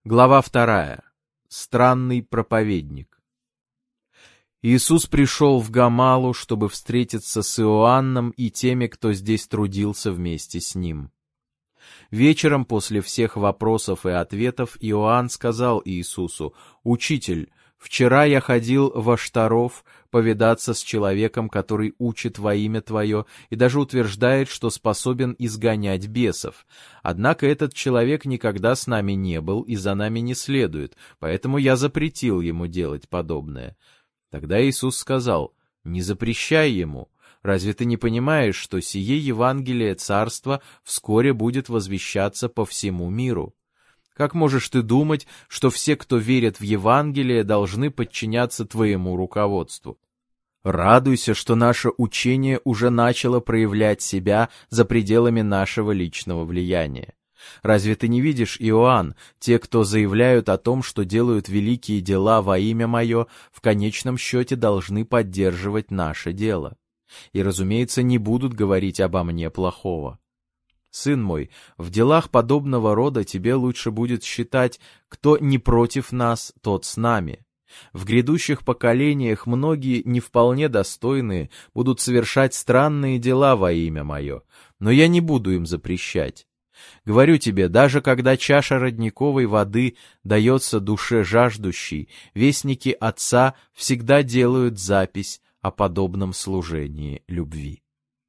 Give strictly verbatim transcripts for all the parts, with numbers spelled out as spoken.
Глава вторая. Странный проповедник. Иисус пришел в Гамалу, чтобы встретиться с Иоанном и теми, кто здесь трудился вместе с ним. Вечером, после всех вопросов и ответов, Иоанн сказал Иисусу: «Учитель, вчера я ходил в Аштаров повидаться с человеком, который учит во имя Твое и даже утверждает, что способен изгонять бесов. Однако этот человек никогда с нами не был и за нами не следует, поэтому я запретил ему делать подобное». Тогда Иисус сказал: «Не запрещай ему. Разве ты не понимаешь, что сие Евангелие Царства вскоре будет возвещаться по всему миру? Как можешь ты думать, что все, кто верит в Евангелие, должны подчиняться твоему руководству? Радуйся, что наше учение уже начало проявлять себя за пределами нашего личного влияния. Разве ты не видишь, Иоанн, те, кто заявляют о том, что делают великие дела во имя Мое, в конечном счете должны поддерживать наше дело? И, разумеется, не будут говорить обо мне плохого. Сын мой, в делах подобного рода тебе лучше будет считать, кто не против нас, тот с нами. В грядущих поколениях многие, не вполне достойные, будут совершать странные дела во имя Мое, но я не буду им запрещать. Говорю тебе, даже когда чаша родниковой воды дается душе жаждущей, вестники Отца всегда делают запись о подобном служении любви».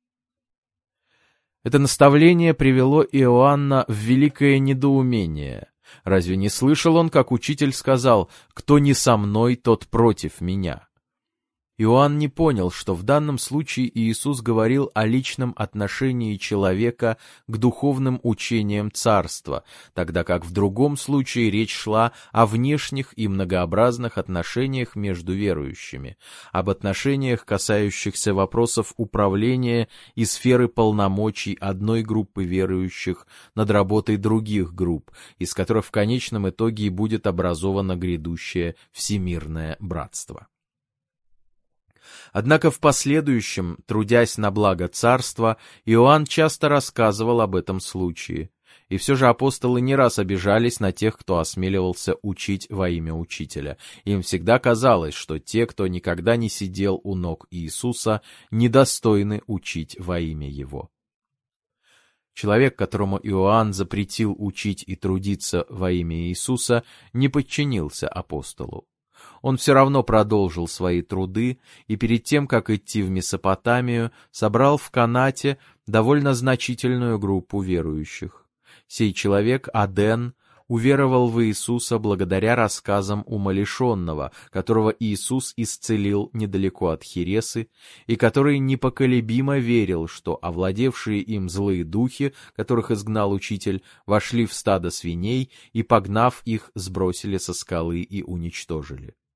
Это наставление привело Иоанна в великое недоумение. Разве не слышал он, как учитель сказал: «Кто не со мной, тот против меня»? Иоанн не понял, что в данном случае Иисус говорил о личном отношении человека к духовным учениям Царства, тогда как в другом случае речь шла о внешних и многообразных отношениях между верующими, об отношениях, касающихся вопросов управления и сферы полномочий одной группы верующих над работой других групп, из которых в конечном итоге и будет образовано грядущее всемирное братство. Однако в последующем, трудясь на благо царства, Иоанн часто рассказывал об этом случае. И все же апостолы не раз обижались на тех, кто осмеливался учить во имя учителя. Им всегда казалось, что те, кто никогда не сидел у ног Иисуса, недостойны учить во имя Его. Человек, которому Иоанн запретил учить и трудиться во имя Иисуса, не подчинился апостолу. Он все равно продолжил свои труды и перед тем, как идти в Месопотамию, собрал в Канате довольно значительную группу верующих. Сей человек, Аден, уверовал в Иисуса благодаря рассказам умалишенного, которого Иисус исцелил недалеко от Хиресы, и который непоколебимо верил, что овладевшие им злые духи, которых изгнал учитель, вошли в стадо свиней и, погнав их, сбросили со скалы и уничтожили.